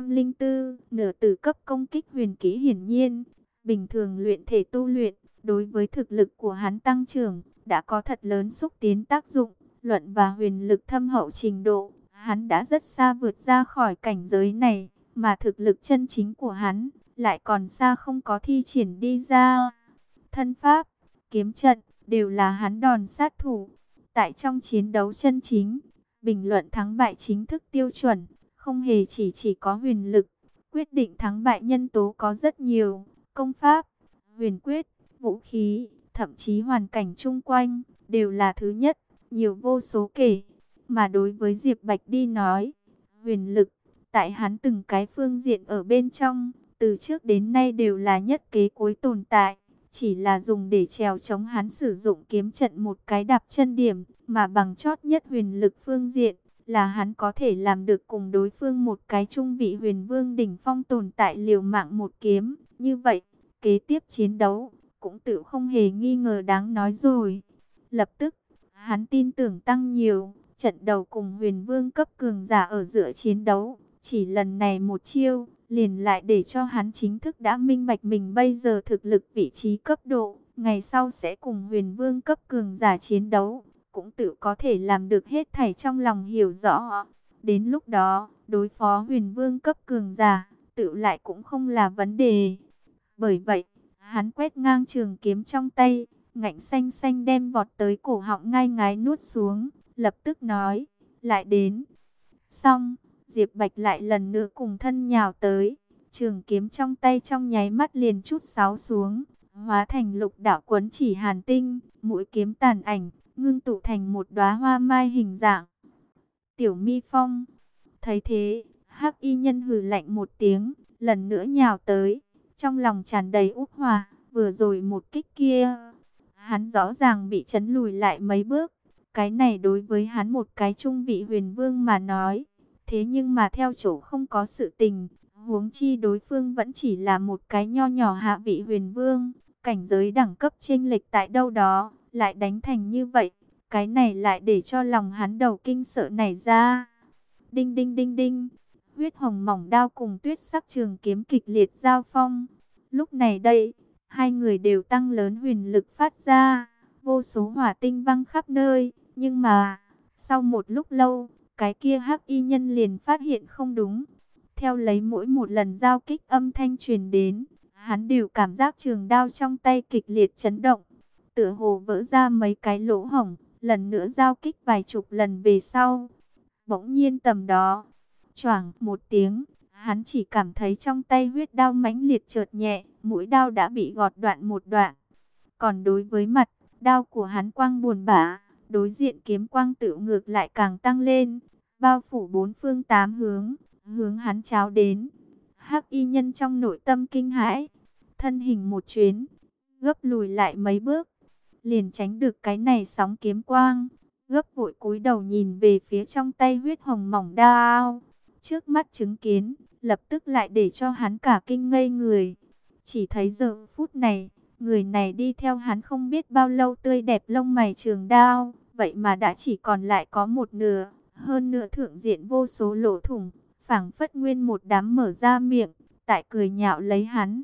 904, nửa tử cấp công kích huyền kỹ. Hiển nhiên, bình thường luyện thể tu luyện, đối với thực lực của hắn tăng trưởng, đã có thật lớn xúc tiến tác dụng. Luận và huyền lực thâm hậu trình độ, hắn đã rất xa vượt ra khỏi cảnh giới này, mà thực lực chân chính của hắn, lại còn xa không có thi triển đi ra. Thân pháp, kiếm trận, đều là hắn đòn sát thủ. Tại trong chiến đấu chân chính, bình luận thắng bại chính thức tiêu chuẩn, không hề chỉ có huyền lực. Quyết định thắng bại nhân tố có rất nhiều, công pháp, huyền quyết, vũ khí, thậm chí hoàn cảnh chung quanh, đều là thứ nhất, nhiều vô số kể. Mà đối với Diệp Bạch đi nói, huyền lực, tại hắn từng cái phương diện ở bên trong, từ trước đến nay đều là nhất kế cuối tồn tại. Chỉ là dùng để trèo chống hắn sử dụng kiếm trận một cái đạp chân điểm, mà bằng chót nhất huyền lực phương diện, là hắn có thể làm được cùng đối phương một cái trung vị huyền vương đỉnh phong tồn tại liều mạng một kiếm. Như vậy, kế tiếp chiến đấu, cũng tự không hề nghi ngờ đáng nói rồi. Lập tức, hắn tin tưởng tăng nhiều, trận đầu cùng huyền vương cấp cường giả ở giữa chiến đấu, chỉ lần này một chiêu, liền lại để cho hắn chính thức đã minh bạch mình bây giờ thực lực vị trí cấp độ, ngày sau sẽ cùng huyền vương cấp cường giả chiến đấu, cũng tự có thể làm được hết thảy trong lòng hiểu rõ. Đến lúc đó, đối phó huyền vương cấp cường giả, tự lại cũng không là vấn đề. Bởi vậy, hắn quét ngang trường kiếm trong tay, ngạnh xanh xanh đem vọt tới cổ họng ngai ngái nuốt xuống, lập tức nói, lại đến. Xong, Diệp Bạch lại lần nữa cùng thân nhào tới, trường kiếm trong tay trong nháy mắt liền chút sáo xuống, hóa thành lục đạo quấn chỉ hàn tinh, mũi kiếm tàn ảnh, ngưng tụ thành một đóa hoa mai hình dạng. Tiểu Mi Phong, thấy thế, Hắc Y Nhân hừ lạnh một tiếng, lần nữa nhào tới, trong lòng tràn đầy úc hỏa, vừa rồi một kích kia, hắn rõ ràng bị chấn lùi lại mấy bước. Cái này đối với hắn một cái trung vị huyền vương mà nói, thế nhưng mà theo chỗ không có sự tình, huống chi đối phương vẫn chỉ là một cái nho nhỏ hạ vị huyền vương, cảnh giới đẳng cấp chênh lệch tại đâu đó, lại đánh thành như vậy, cái này lại để cho lòng hắn đầu kinh sợ nảy ra. Đinh đinh đinh đinh, huyết hồng mỏng đao cùng tuyết sắc trường kiếm kịch liệt giao phong. Lúc này đây, hai người đều tăng lớn huyền lực phát ra, vô số hỏa tinh văng khắp nơi, nhưng mà, sau một lúc lâu, cái kia Hắc Y Nhân liền phát hiện không đúng. Theo lấy mỗi một lần giao kích âm thanh truyền đến, hắn đều cảm giác trường đao trong tay kịch liệt chấn động, tựa hồ vỡ ra mấy cái lỗ hổng, lần nữa giao kích vài chục lần về sau. Bỗng nhiên tầm đó, choảng một tiếng, hắn chỉ cảm thấy trong tay huyết đao mãnh liệt chợt nhẹ, mũi đao đã bị gọt đoạn một đoạn. Còn đối với mặt, đao của hắn quang buồn bã, đối diện kiếm quang tự ngược lại càng tăng lên, bao phủ bốn phương tám hướng, hướng hắn cháo đến. Hắc Y Nhân trong nội tâm kinh hãi, thân hình một chuyến, gấp lùi lại mấy bước, liền tránh được cái này sóng kiếm quang, gấp vội cúi đầu nhìn về phía trong tay huyết hồng mỏng đao. Trước mắt chứng kiến, lập tức lại để cho hắn cả kinh ngây người. Chỉ thấy giờ phút này, người này đi theo hắn không biết bao lâu tươi đẹp lông mày trường đao, vậy mà đã chỉ còn lại có một nửa, hơn nửa thượng diện vô số lỗ thủng, phảng phất nguyên một đám mở ra miệng, tại cười nhạo lấy hắn.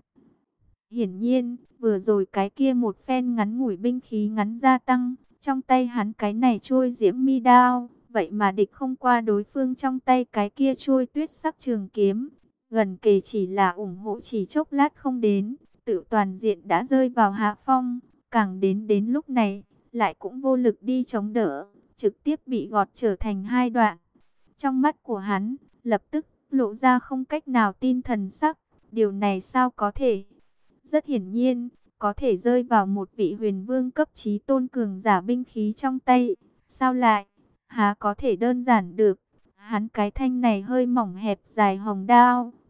Hiển nhiên, vừa rồi cái kia một phen ngắn ngủi binh khí ngắn gia tăng, trong tay hắn cái này trôi diễm mi đao, vậy mà địch không qua đối phương trong tay cái kia trôi tuyết sắc trường kiếm. Gần kề chỉ là ủng hộ chỉ chốc lát không đến, tự toàn diện đã rơi vào hạ phong, càng đến lúc này, lại cũng vô lực đi chống đỡ, trực tiếp bị gọt trở thành hai đoạn. Trong mắt của hắn, lập tức lộ ra không cách nào tin thần sắc, điều này sao có thể? Rất hiển nhiên, có thể rơi vào một vị huyền vương cấp chí tôn cường giả binh khí trong tay, sao lại, há có thể đơn giản được. Hắn cái thanh này hơi mỏng hẹp dài hồng đao,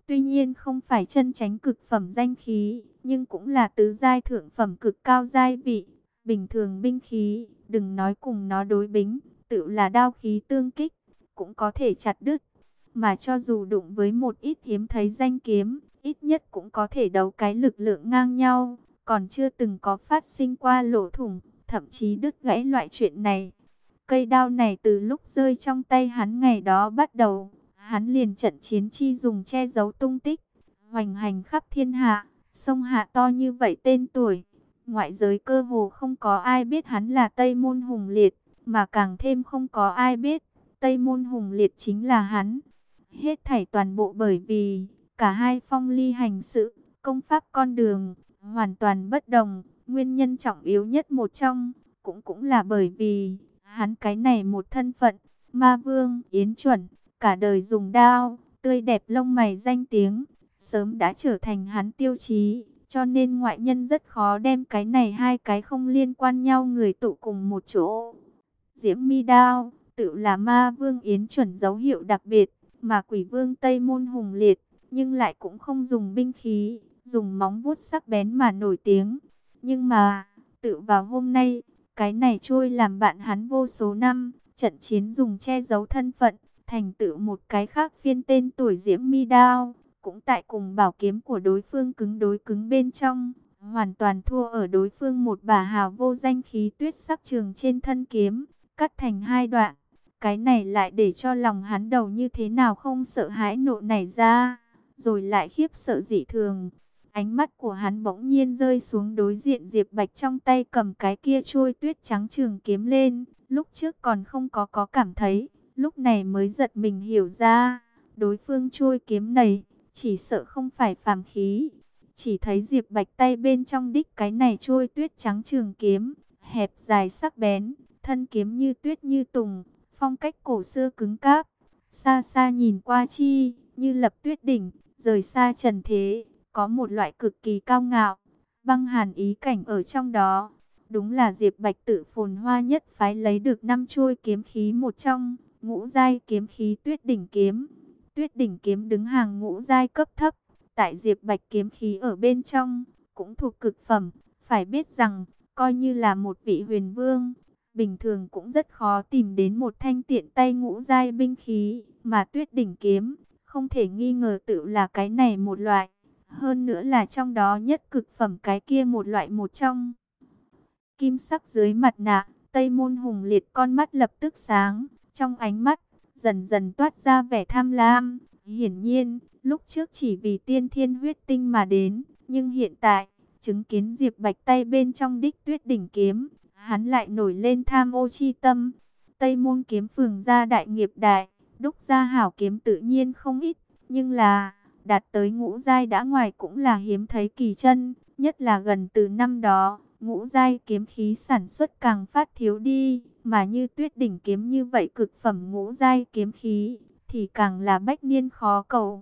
Tuy nhiên không phải chân chánh cực phẩm danh khí, nhưng cũng là tứ giai thượng phẩm cực cao giai vị. Bình thường binh khí, đừng nói cùng nó đối bính, tự là đao khí tương kích, cũng có thể chặt đứt. Mà cho dù đụng với một ít hiếm thấy danh kiếm, ít nhất cũng có thể đấu cái lực lượng ngang nhau, còn chưa từng có phát sinh qua lỗ thủng, thậm chí đứt gãy loại chuyện này. Cây đao này từ lúc rơi trong tay hắn ngày đó bắt đầu, hắn liền trận chiến chi dùng che giấu tung tích, hoành hành khắp thiên hạ, sông hạ to như vậy tên tuổi. Ngoại giới cơ hồ không có ai biết hắn là Tây Môn Hùng Liệt, mà càng thêm không có ai biết Tây Môn Hùng Liệt chính là hắn. Hết thảy toàn bộ bởi vì cả hai phong ly hành sự, công pháp con đường hoàn toàn bất đồng. Nguyên nhân trọng yếu nhất một trong cũng là bởi vì hắn cái này một thân phận ma vương Yến Chuẩn, cả đời dùng đao, tươi đẹp lông mày danh tiếng, sớm đã trở thành hắn tiêu chí, cho nên ngoại nhân rất khó đem cái này hai cái không liên quan nhau người tụ cùng một chỗ. Diễm Mi đao, tự là ma vương Yến Chuẩn dấu hiệu đặc biệt, mà quỷ vương Tây Môn Hùng Liệt, nhưng lại cũng không dùng binh khí, dùng móng vuốt sắc bén mà nổi tiếng. Nhưng mà, tự vào hôm nay, cái này trôi làm bạn hắn vô số năm, trận chiến dùng che giấu thân phận, thành tựu một cái khác phiên tên tuổi Diễm Mi đao, cũng tại cùng bảo kiếm của đối phương cứng đối cứng bên trong, hoàn toàn thua ở đối phương một bả hào vô danh khí tuyết sắc trường trên thân kiếm, cắt thành hai đoạn. Cái này lại để cho lòng hắn đầu như thế nào không sợ hãi nộ nảy ra, rồi lại khiếp sợ dị thường. Ánh mắt của hắn bỗng nhiên rơi xuống đối diện Diệp Bạch trong tay cầm cái kia trôi tuyết trắng trường kiếm lên. Lúc trước còn không có cảm thấy, lúc này mới giật mình hiểu ra, đối phương trôi kiếm này, chỉ sợ không phải phàm khí. Chỉ thấy Diệp Bạch tay bên trong đích cái này trôi tuyết trắng trường kiếm, hẹp dài sắc bén, thân kiếm như tuyết như tùng, phong cách cổ xưa cứng cáp. Xa xa nhìn qua chi, như lập tuyết đỉnh, rời xa trần thế, có một loại cực kỳ cao ngạo, băng hàn ý cảnh ở trong đó. Đúng là Diệp Bạch tự phồn hoa nhất phái lấy được 5 trôi kiếm khí một trong, ngũ giai kiếm khí tuyết đỉnh kiếm. Tuyết đỉnh kiếm đứng hàng ngũ giai cấp thấp, tại Diệp Bạch kiếm khí ở bên trong, cũng thuộc cực phẩm. Phải biết rằng, coi như là một vị huyền vương, bình thường cũng rất khó tìm đến một thanh tiện tay ngũ giai binh khí, mà tuyết đỉnh kiếm, không thể nghi ngờ tự là cái này một loại. Hơn nữa là trong đó nhất cực phẩm cái kia một loại một trong. Kim sắc dưới mặt nạ, Tây Môn Hùng Liệt con mắt lập tức sáng, trong ánh mắt dần dần toát ra vẻ tham lam. Hiển nhiên, lúc trước chỉ vì tiên thiên huyết tinh mà đến, nhưng hiện tại, chứng kiến Diệp Bạch tay bên trong đích tuyết đỉnh kiếm, hắn lại nổi lên tham ô chi tâm. Tây Môn kiếm phường gia đại nghiệp đại, đúc ra hảo kiếm tự nhiên không ít, nhưng là đạt tới ngũ giai đã ngoài cũng là hiếm thấy kỳ chân, nhất là gần từ năm đó, ngũ giai kiếm khí sản xuất càng phát thiếu đi, mà như tuyết đỉnh kiếm như vậy cực phẩm ngũ giai kiếm khí, thì càng là bách niên khó cầu.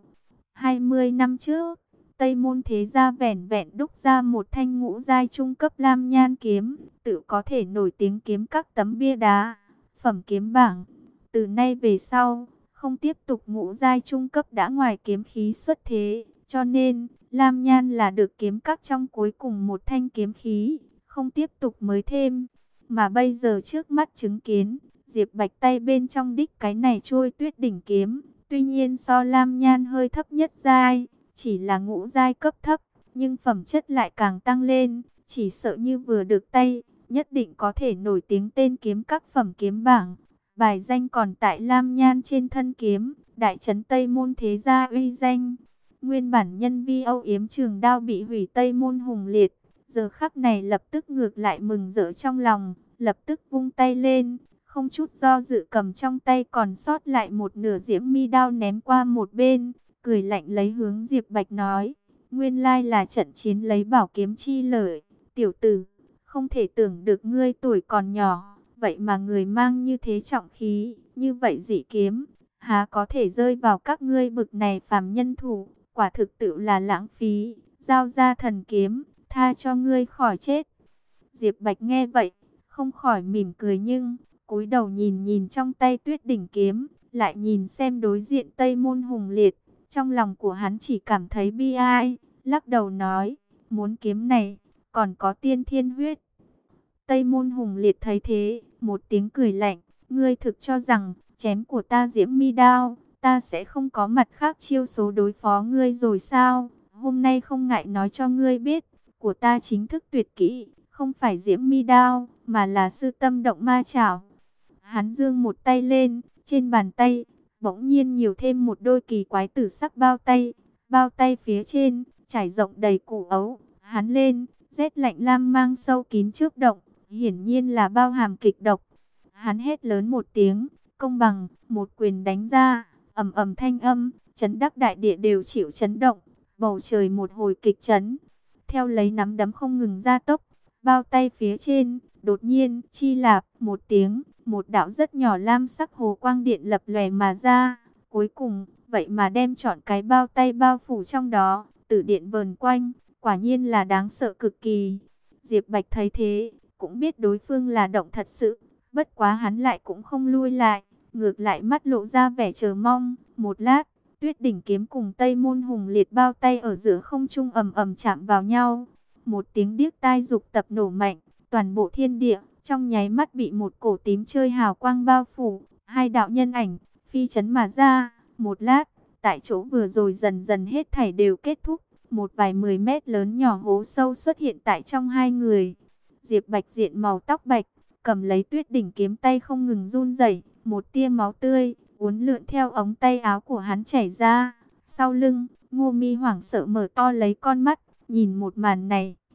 20 năm trước, Tây Môn thế gia vẻn vẹn đúc ra một thanh ngũ giai trung cấp lam nhan kiếm, tự có thể nổi tiếng kiếm các tấm bia đá, phẩm kiếm bảng. Từ nay về sau, không tiếp tục ngũ giai trung cấp đã ngoài kiếm khí xuất thế, cho nên lam nhan là được kiếm các trong cuối cùng một thanh kiếm khí, không tiếp tục mới thêm. Mà bây giờ trước mắt chứng kiến, Diệp Bạch tay bên trong đích cái này trôi tuyết đỉnh kiếm, tuy nhiên so lam nhan hơi thấp nhất giai, chỉ là ngũ giai cấp thấp, nhưng phẩm chất lại càng tăng lên, chỉ sợ như vừa được tay, nhất định có thể nổi tiếng tên kiếm các phẩm kiếm bảng. Bài danh còn tại lam nhan trên thân kiếm, đại trấn Tây Môn thế gia uy danh. Nguyên bản nhân vi âu yếm trường đao bị hủy Tây Môn Hùng Liệt, giờ khắc này lập tức ngược lại mừng rỡ trong lòng, lập tức vung tay lên, không chút do dự cầm trong tay còn sót lại một nửa diễm mi đao ném qua một bên, cười lạnh lấy hướng Diệp Bạch nói, nguyên lai là trận chiến lấy bảo kiếm chi lợi, tiểu tử, không thể tưởng được ngươi tuổi còn nhỏ, vậy mà người mang như thế trọng khí, như vậy dị kiếm, há có thể rơi vào các ngươi bực này phàm nhân thủ, quả thực tự là lãng phí, giao ra thần kiếm, tha cho ngươi khỏi chết. Diệp Bạch nghe vậy, không khỏi mỉm cười nhưng cúi đầu nhìn nhìn trong tay tuyết đỉnh kiếm, lại nhìn xem đối diện Tây Môn Hùng Liệt, Trong lòng của hắn chỉ cảm thấy bi ai, lắc đầu nói, muốn kiếm này, còn có tiên thiên huyết. Tây Môn Hùng Liệt thấy thế, một tiếng cười lạnh, ngươi thực cho rằng, chém của ta Diễm Mi đao, ta sẽ không có mặt khác chiêu số đối phó ngươi rồi sao? Hôm nay không ngại nói cho ngươi biết, của ta chính thức tuyệt kỹ, không phải Diễm Mi đao, mà là Sư Tâm Động Ma Chảo. Hắn giương một tay lên, trên bàn tay, bỗng nhiên nhiều thêm một đôi kỳ quái tử sắc bao tay phía trên, trải rộng đầy củ ấu, hắn lên, rét lạnh lam mang sâu kín trước động, hiển nhiên là bao hàm kịch độc. Hắn hét lớn một tiếng, công bằng, một quyền đánh ra, ầm ầm thanh âm, chấn đắc đại địa đều chịu chấn động, bầu trời một hồi kịch chấn. Theo lấy nắm đấm không ngừng gia tốc, bao tay phía trên, đột nhiên, chi lạp, một tiếng, một đạo rất nhỏ lam sắc hồ quang điện lập lòe mà ra. Cuối cùng, vậy mà đem trọn cái bao tay bao phủ trong đó, tử điện vờn quanh, quả nhiên là đáng sợ cực kỳ. Diệp Bạch thấy thế, cũng biết đối phương là động thật sự, bất quá hắn lại cũng không lui lại, ngược lại mắt lộ ra vẻ chờ mong. Một lát, Tuyết đỉnh kiếm cùng Tây Môn Hùng Liệt bao tay ở giữa không trung ầm ầm chạm vào nhau. Một tiếng điếc tai dục tập nổ mạnh, toàn bộ thiên địa trong nháy mắt bị một cổ tím chơi hào quang bao phủ, hai đạo nhân ảnh phi chấn mà ra. Một lát, tại chỗ vừa rồi dần dần hết thảy đều kết thúc, một vài 10 mét lớn nhỏ hố sâu xuất hiện tại trong hai người. Diệp Bạch diện màu tóc bạch, cầm lấy Tuyết đỉnh kiếm tay không ngừng run rẩy, một tia máu tươi uốn lượn theo ống tay áo của hắn chảy ra. Sau lưng, Ngô Mi hoảng sợ mở to lấy con mắt, nhìn một màn này.